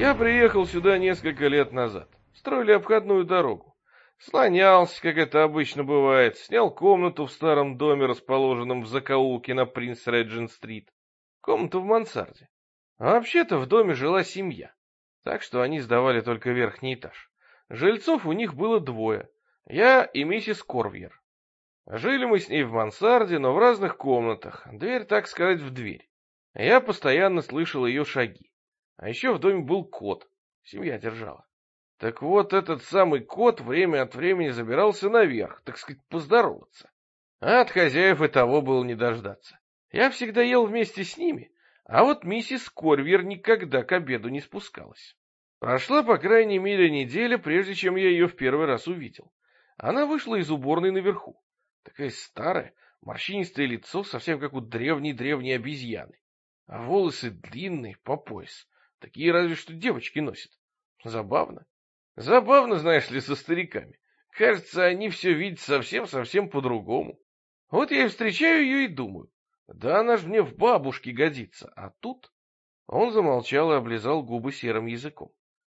Я приехал сюда несколько лет назад. Строили обходную дорогу. Слонялся, как это обычно бывает, снял комнату в старом доме, расположенном в закоулке на Принц-Реджент-стрит. Комнату в мансарде. А вообще-то в доме жила семья, так что они сдавали только верхний этаж. Жильцов у них было двое, я и миссис Корвьер. Жили мы с ней в мансарде, но в разных комнатах, дверь, так сказать, в дверь. Я постоянно слышал ее шаги. А еще в доме был кот, семья держала. Так вот, этот самый кот время от времени забирался наверх, так сказать, поздороваться. А от хозяев и того было не дождаться. Я всегда ел вместе с ними, а вот миссис Корвьер никогда к обеду не спускалась. Прошла, по крайней мере, неделя, прежде чем я ее в первый раз увидел. Она вышла из уборной наверху. Такая старая, морщинистое лицо, совсем как у древней-древней обезьяны. А волосы длинные, по пояс. Такие разве что девочки носят. Забавно. Забавно, знаешь ли, со стариками. Кажется, они все видят совсем-совсем по-другому. Вот я и встречаю ее и думаю. Да она ж мне в бабушке годится. А тут... Он замолчал и облизал губы серым языком.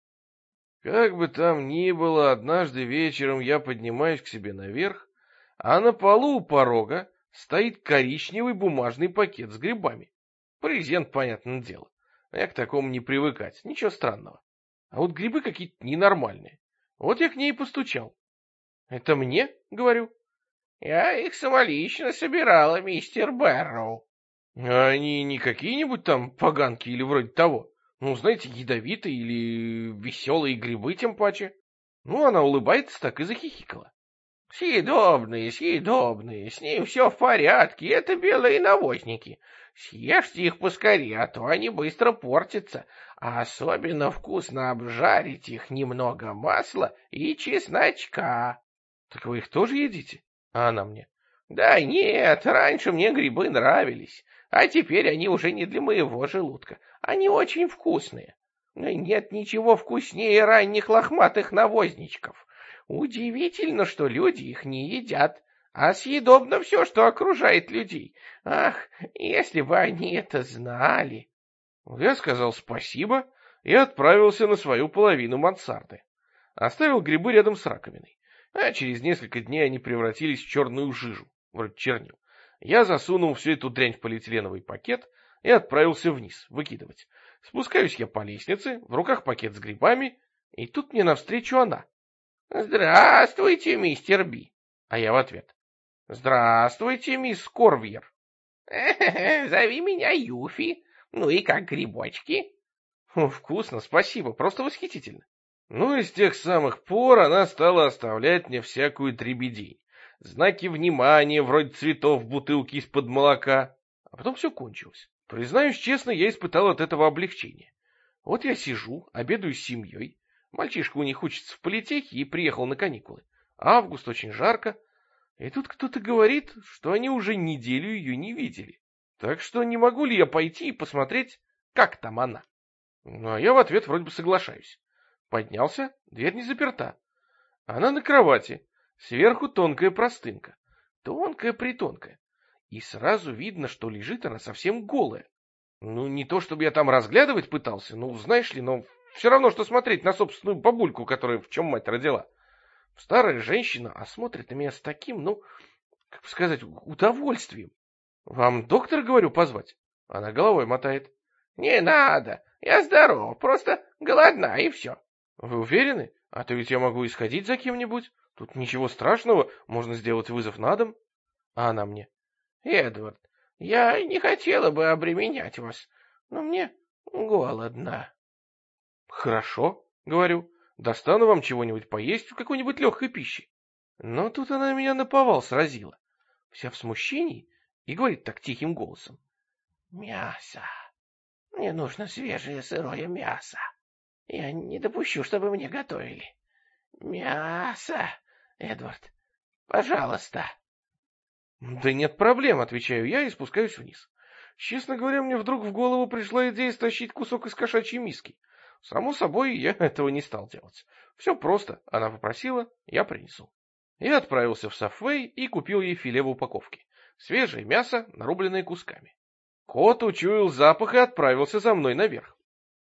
Как бы там ни было, однажды вечером я поднимаюсь к себе наверх, а на полу у порога стоит коричневый бумажный пакет с грибами. Презент, понятное дело. Я к такому не привыкать, ничего странного. А вот грибы какие-то ненормальные. Вот я к ней и постучал. — Это мне? — говорю. — Я их самолично собирала, мистер Бэрроу. — А они не какие-нибудь там поганки или вроде того? Ну, знаете, ядовитые или веселые грибы тем паче. Ну, она улыбается так и захихикала. — Съедобные, съедобные, с ним все в порядке, это белые навозники. Съешьте их поскорее, а то они быстро портятся, а особенно вкусно обжарить их немного масла и чесночка. — Так вы их тоже едите? А она мне. — Да нет, раньше мне грибы нравились, а теперь они уже не для моего желудка, они очень вкусные. Но нет ничего вкуснее ранних лохматых навозничков. Удивительно, что люди их не едят. А съедобно все, что окружает людей. Ах, если бы они это знали. Я сказал спасибо и отправился на свою половину мансарды. Оставил грибы рядом с раковиной. А через несколько дней они превратились в черную жижу, вроде чернил. Я засунул всю эту дрянь в полиэтиленовый пакет и отправился вниз, выкидывать. Спускаюсь я по лестнице, в руках пакет с грибами, и тут мне навстречу она. «Здравствуйте, мистер Би!» А я в ответ. «Здравствуйте, мисс Корвьер!» «Зови меня Юфи. Ну и как грибочки?» «Вкусно, спасибо, просто восхитительно!» Ну и с тех самых пор она стала оставлять мне всякую дребедень. Знаки внимания, вроде цветов в бутылке из-под молока. А потом все кончилось. Признаюсь честно, я испытал от этого облегчение. Вот я сижу, обедаю с семьей. Мальчишка у них учится в политехе и приехал на каникулы. Август, очень жарко. И тут кто-то говорит, что они уже неделю ее не видели. Так что не могу ли я пойти и посмотреть, как там она? Ну, а я в ответ вроде бы соглашаюсь. Поднялся, дверь не заперта. Она на кровати, сверху тонкая простынка. Тонкая-притонкая. И сразу видно, что лежит она совсем голая. Ну, не то чтобы я там разглядывать пытался, ну, знаешь ли, но все равно, что смотреть на собственную бабульку, которая в чем мать родила. Старая женщина, а смотрит на меня с таким, ну, как бы сказать, удовольствием. Вам доктора, говорю, позвать? Она головой мотает. Не надо, я здоров, просто голодна и все. Вы уверены? А то ведь я могу исходить за кем-нибудь. Тут ничего страшного, можно сделать вызов на дом. А она мне. Эдвард, я не хотела бы обременять вас, но мне голодно. Хорошо, говорю, достану вам чего-нибудь поесть в какой-нибудь легкой пищи. Но тут она меня наповал сразила, вся в смущении, и говорит так тихим голосом. Мясо. Мне нужно свежее сырое мясо. Я не допущу, чтобы мне готовили. Мясо, Эдвард, пожалуйста. Да нет проблем, отвечаю я и спускаюсь вниз. Честно говоря, мне вдруг в голову пришла идея стащить кусок из кошачьей миски. Само собой, я этого не стал делать. Все просто. Она попросила, я принесу. Я отправился в Сафвей и купил ей филе в упаковке. Свежее мясо, нарубленное кусками. Кот учуял запах и отправился за мной наверх.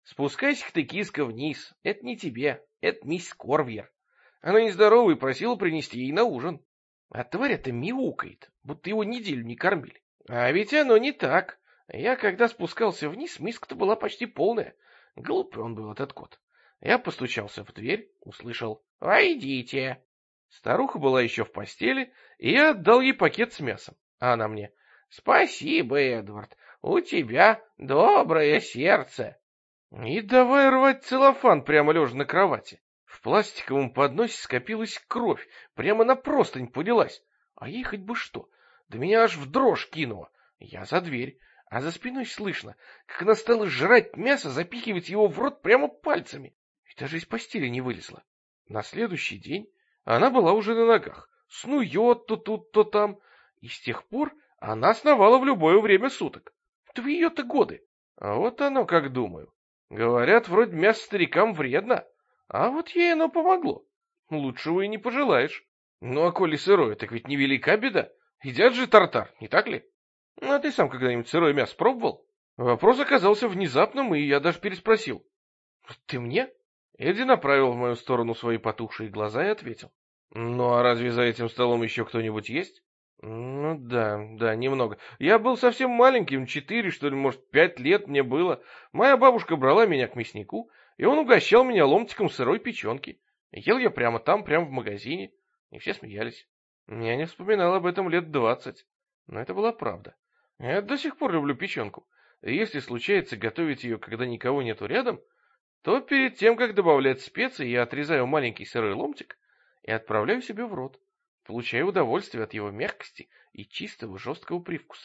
Спускайся-ка ты, киска, вниз. Это не тебе, это мисс Корвьер. Она нездорова и просила принести ей на ужин. А тварь это мяукает, будто его неделю не кормили. А ведь оно не так. Я, когда спускался вниз, миска-то была почти полная. Глупый он был, этот кот. Я постучался в дверь, услышал «Войдите». Старуха была еще в постели, и я отдал ей пакет с мясом. А она мне «Спасибо, Эдвард, у тебя доброе сердце». И давай рвать целлофан прямо лежа на кровати. В пластиковом подносе скопилась кровь, прямо на простынь полилась. А ей хоть бы что, да меня аж в дрожь кинуло. Я за дверь, а за спиной слышно, как она стала жрать мясо, запихивать его в рот прямо пальцами. И даже из постели не вылезла. На следующий день она была уже на ногах, снует то тут, то там. И с тех пор она сновала в любое время суток. Это в ее-то годы. А вот оно как думаю. Говорят, вроде мясо старикам вредно, а вот ей оно помогло. Лучшего и не пожелаешь. Ну, а коли сырое, так ведь невелика беда. Едят же тартар, не так ли? Ну, а ты сам когда-нибудь сырое мясо пробовал? Вопрос оказался внезапным, и я даже переспросил. Ты мне? Эдди направил в мою сторону свои потухшие глаза и ответил. Ну, а разве за этим столом еще кто-нибудь есть? Ну да, немного. Я был совсем маленьким, 4, что ли, может, 5 лет мне было. Моя бабушка брала меня к мяснику, и он угощал меня ломтиком сырой печенки. Ел я прямо там, прямо в магазине, и все смеялись. Я не вспоминал об этом лет 20, но это была правда. Я до сих пор люблю печенку. И если случается готовить ее, когда никого нету рядом, то перед тем, как добавлять специи, я отрезаю маленький сырой ломтик и отправляю себе в рот. Получаю удовольствие от его мягкости и чистого жесткого привкуса.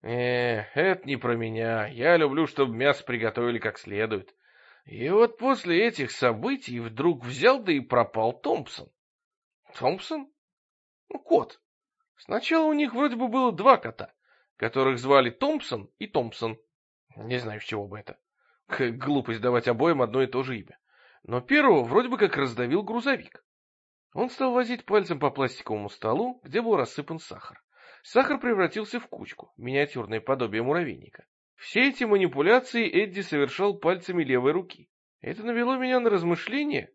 Это не про меня. Я люблю, чтобы мясо приготовили как следует. И вот после этих событий вдруг взял да и пропал Томпсон. Томпсон? Ну, кот. Сначала у них вроде бы было 2 кота, которых звали Томпсон и Томпсон. Не знаю, с чего бы это. Глупость давать обоим одно и то же имя. Но первого вроде бы как раздавил грузовик. Он стал возить пальцем по пластиковому столу, где был рассыпан сахар. Сахар превратился в кучку, миниатюрное подобие муравейника. Все эти манипуляции Эдди совершал пальцами левой руки. Это навело меня на размышление,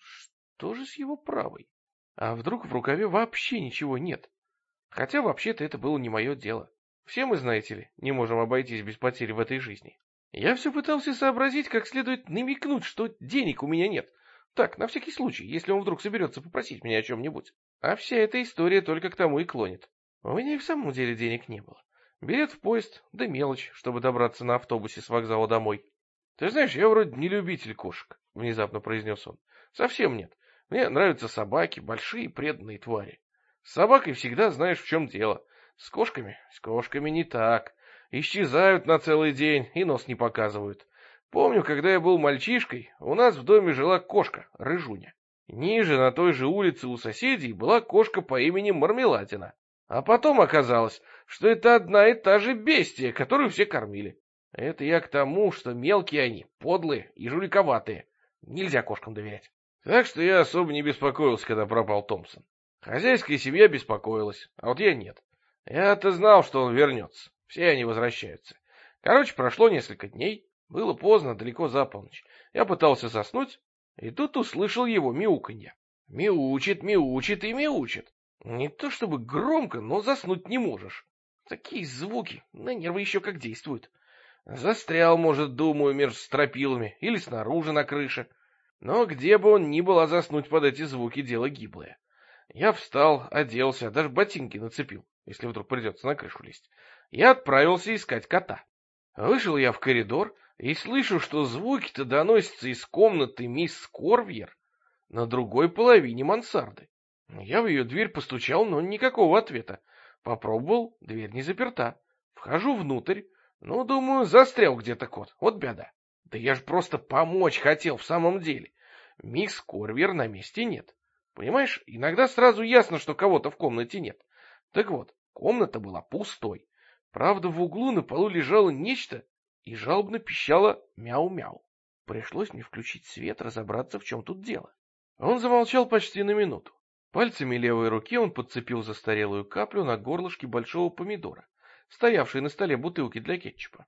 что же с его правой? А вдруг в рукаве вообще ничего нет? Хотя вообще-то это было не мое дело. Все мы, знаете ли, не можем обойтись без потерь в этой жизни. Я все пытался сообразить, как следует намекнуть, что денег у меня нет. Так, на всякий случай, если он вдруг соберется попросить меня о чем-нибудь. А вся эта история только к тому и клонит. У меня и в самом деле денег не было. Билет в поезд, да мелочь, чтобы добраться на автобусе с вокзала домой. Ты знаешь, я вроде не любитель кошек, внезапно произнес он. Совсем нет. Мне нравятся собаки, большие преданные твари. С собакой всегда знаешь, в чем дело. С кошками не так. Исчезают на целый день и нос не показывают. Помню, когда я был мальчишкой, у нас в доме жила кошка, Рыжуня. Ниже, на той же улице у соседей, была кошка по имени Мармеладина. А потом оказалось, что это одна и та же бестия, которую все кормили. Это я к тому, что мелкие они, подлые и жуликоватые. Нельзя кошкам доверять. Так что я особо не беспокоился, когда пропал Томпсон. Хозяйская семья беспокоилась, а вот я нет. Я-то знал, что он вернется. Все они возвращаются. Короче, прошло несколько дней. Было поздно, далеко за полночь. Я пытался заснуть, и тут услышал его мяуканье. Мяучит, мяучит и мяучит. Не то чтобы громко, но заснуть не можешь. Такие звуки на нервы еще как действуют. Застрял, может, думаю, между стропилами или снаружи на крыше. Но где бы он ни был, а заснуть под эти звуки дело гиблое. Я встал, оделся, даже ботинки нацепил, если вдруг придется на крышу лезть. Я отправился искать кота. Вышел я в коридор и слышу, что звуки-то доносятся из комнаты мисс Корвьер на другой половине мансарды. Я в ее дверь постучал, но никакого ответа. Попробовал, дверь не заперта. Вхожу внутрь, ну, думаю, застрял где-то кот, вот беда. Да я же просто помочь хотел в самом деле. Мисс Корвьер на месте нет. Понимаешь, иногда сразу ясно, что кого-то в комнате нет. Так вот, комната была пустой. Правда, в углу на полу лежало нечто и жалобно пищало мяу-мяу. Пришлось мне включить свет, разобраться, в чем тут дело. Он замолчал почти на минуту. Пальцами левой руки он подцепил застарелую каплю на горлышке большого помидора, стоявшей на столе бутылки для кетчупа.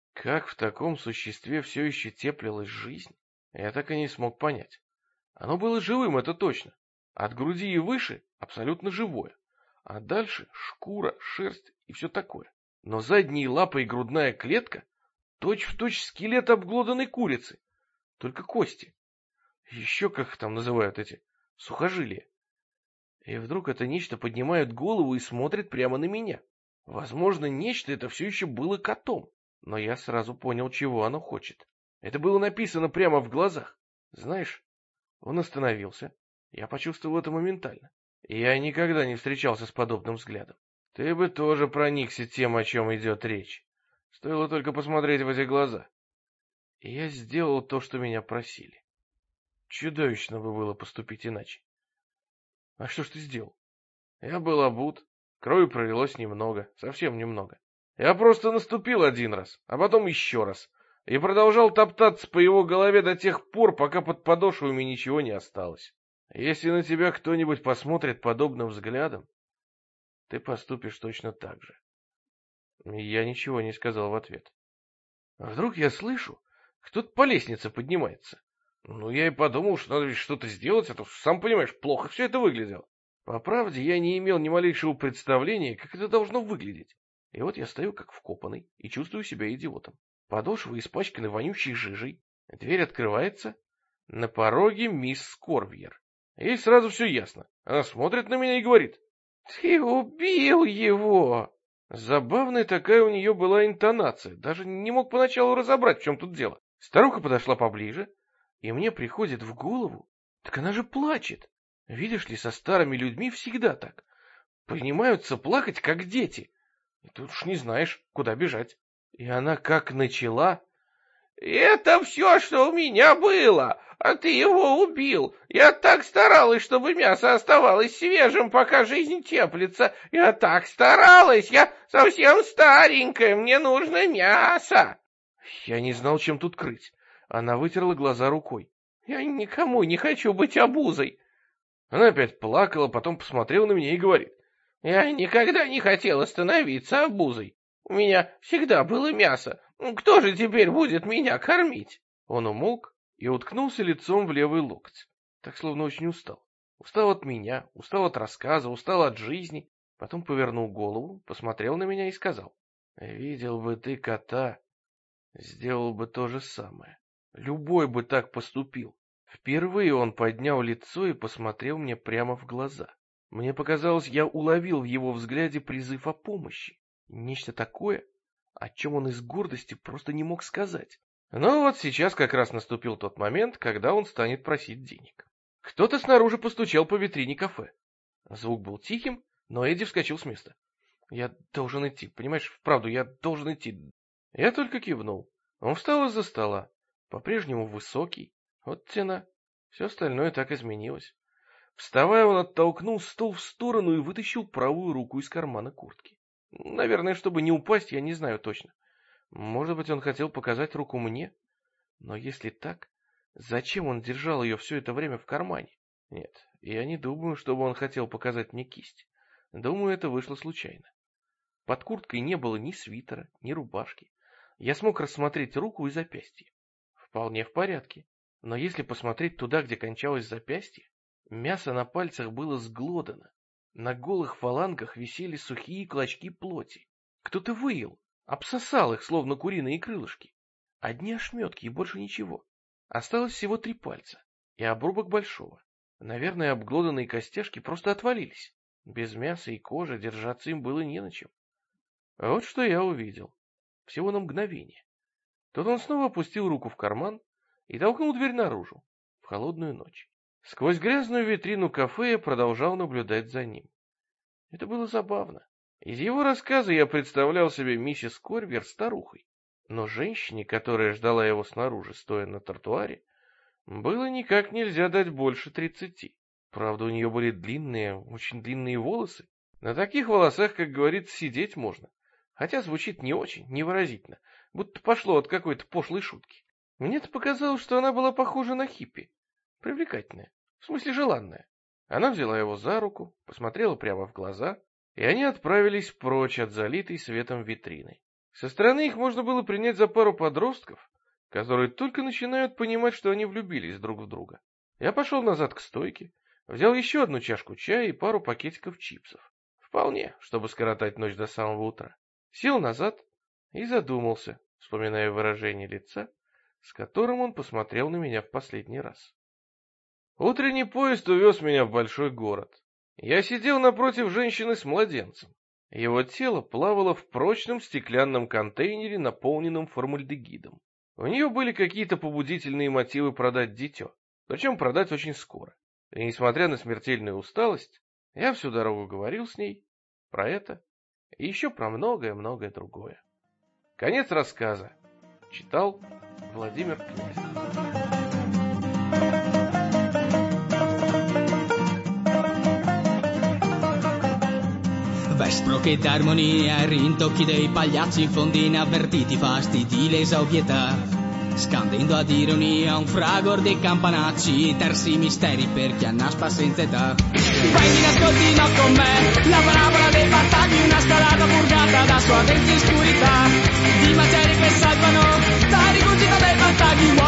Как в таком существе все еще теплилась жизнь, я так и не смог понять. Оно было живым, это точно. От груди и выше абсолютно живое. А дальше шкура, шерсть и все такое. Но задние лапы и грудная клетка точь-в-точь скелет обглоданной курицы. Только кости. Еще как их там называют эти сухожилия. И вдруг это нечто поднимает голову и смотрит прямо на меня. Возможно, нечто это все еще было котом. Но я сразу понял, чего оно хочет. Это было написано прямо в глазах. Знаешь, он остановился. Я почувствовал это моментально. Я никогда не встречался с подобным взглядом. Ты бы тоже проникся тем, о чем идет речь. Стоило только посмотреть в эти глаза. И я сделал то, что меня просили. Чудовищно бы было поступить иначе. А что ж ты сделал? Я был обут. Крови пролилось немного, совсем немного. Я просто наступил один раз, а потом еще раз. И продолжал топтаться по его голове до тех пор, пока под подошвами ничего не осталось. Если на тебя кто-нибудь посмотрит подобным взглядом, ты поступишь точно так же. Я ничего не сказал в ответ. А вдруг я слышу, кто-то по лестнице поднимается. Ну, я и подумал, что надо ведь что-то сделать, а то, сам понимаешь, плохо все это выглядело. По правде, я не имел ни малейшего представления, как это должно выглядеть. И вот я стою как вкопанный и чувствую себя идиотом. Подошвы испачканы вонючей жижей. Дверь открывается. На пороге мисс Скорбьер. Ей сразу все ясно. Она смотрит на меня и говорит: «Ты убил его!» Забавная такая у нее была интонация. Даже не мог поначалу разобрать, в чем тут дело. Старуха подошла поближе, и мне приходит в голову: так она же плачет. Видишь ли, со старыми людьми всегда так. Принимаются плакать, как дети. И тут уж не знаешь, куда бежать. И она как начала: «Это все, что у меня было, а ты его убил. Я так старалась, чтобы мясо оставалось свежим, пока жизнь теплится. Я так старалась, я совсем старенькая, мне нужно мясо». Я не знал, чем тут крыть. Она вытерла глаза рукой. «Я никому не хочу быть обузой». Она опять плакала, потом посмотрела на меня и говорит: «Я никогда не хотела становиться обузой. У меня всегда было мясо. Кто же теперь будет меня кормить?» Он умолк и уткнулся лицом в левый локоть, так словно очень устал. Устал от меня, устал от рассказа, устал от жизни. Потом повернул голову, посмотрел на меня и сказал: «Видел бы ты кота, сделал бы то же самое. Любой бы так поступил». Впервые он поднял лицо и посмотрел мне прямо в глаза. Мне показалось, я уловил в его взгляде призыв о помощи. Нечто такое, о чем он из гордости просто не мог сказать. Но вот сейчас как раз наступил тот момент, когда он станет просить денег. Кто-то снаружи постучал по витрине кафе. Звук был тихим, но Эдди вскочил с места. «Я должен идти, понимаешь, вправду, я должен идти». Я только кивнул. Он встал из-за стола, по-прежнему высокий. Вот тена. Все остальное так изменилось. Вставая, он оттолкнул стол в сторону и вытащил правую руку из кармана куртки. Наверное, чтобы не упасть, я не знаю точно. Может быть, он хотел показать руку мне? Но если так, зачем он держал ее все это время в кармане? Нет, я не думаю, чтобы он хотел показать мне кисть. Думаю, это вышло случайно. Под курткой не было ни свитера, ни рубашки. Я смог рассмотреть руку и запястье. Вполне в порядке. Но если посмотреть туда, где кончалось запястье, мясо на пальцах было сглодано. На голых фалангах висели сухие клочки плоти. Кто-то выел, обсосал их, словно куриные крылышки. Одни ошметки и больше ничего. Осталось всего 3 пальца и обрубок большого. Наверное, обглоданные костяшки просто отвалились. Без мяса и кожи держаться им было не на чем. Вот что я увидел. Всего на мгновение. Тут он снова опустил руку в карман и толкнул дверь наружу, в холодную ночь. Сквозь грязную витрину кафе я продолжал наблюдать за ним. Это было забавно. Из его рассказа я представлял себе миссис Корбер старухой, но женщине, которая ждала его снаружи, стоя на тротуаре, было никак нельзя дать больше 30. Правда, у нее были длинные, очень длинные волосы. На таких волосах, как говорится, сидеть можно. Хотя звучит не очень, невыразительно, будто пошло от какой-то пошлой шутки. Мне-то показалось, что она была похожа на хиппи. Привлекательная, в смысле желанная. Она взяла его за руку, посмотрела прямо в глаза, и они отправились прочь от залитой светом витрины. Со стороны их можно было принять за пару подростков, которые только начинают понимать, что они влюбились друг в друга. Я пошел назад к стойке, взял еще одну чашку чая и пару пакетиков чипсов. Вполне, чтобы скоротать ночь до самого утра. Сел назад и задумался, вспоминая выражение лица, с которым он посмотрел на меня в последний раз. Утренний поезд увез меня в большой город. Я сидел напротив женщины с младенцем. Его тело плавало в прочном стеклянном контейнере, наполненном формальдегидом. У нее были какие-то побудительные мотивы продать дитё, причем продать очень скоро. И несмотря на смертельную усталость, я всю дорогу говорил с ней про это и еще про многое-многое другое. Конец рассказа. Читал Владимир Князь. Vesproche d'armonia, rintocchi dei pagliacci, fondi inavvertiti, fastidi, lesa ovvietà. Scandendo ad ironia un fragor di campanacci, terzi misteri per chi annaspa senza età. Prendi nascondino con me, la parabola dei battagli, una scalata purgata da sua denti oscurità. Di materie che salvano, dai rigurgito dei battagli.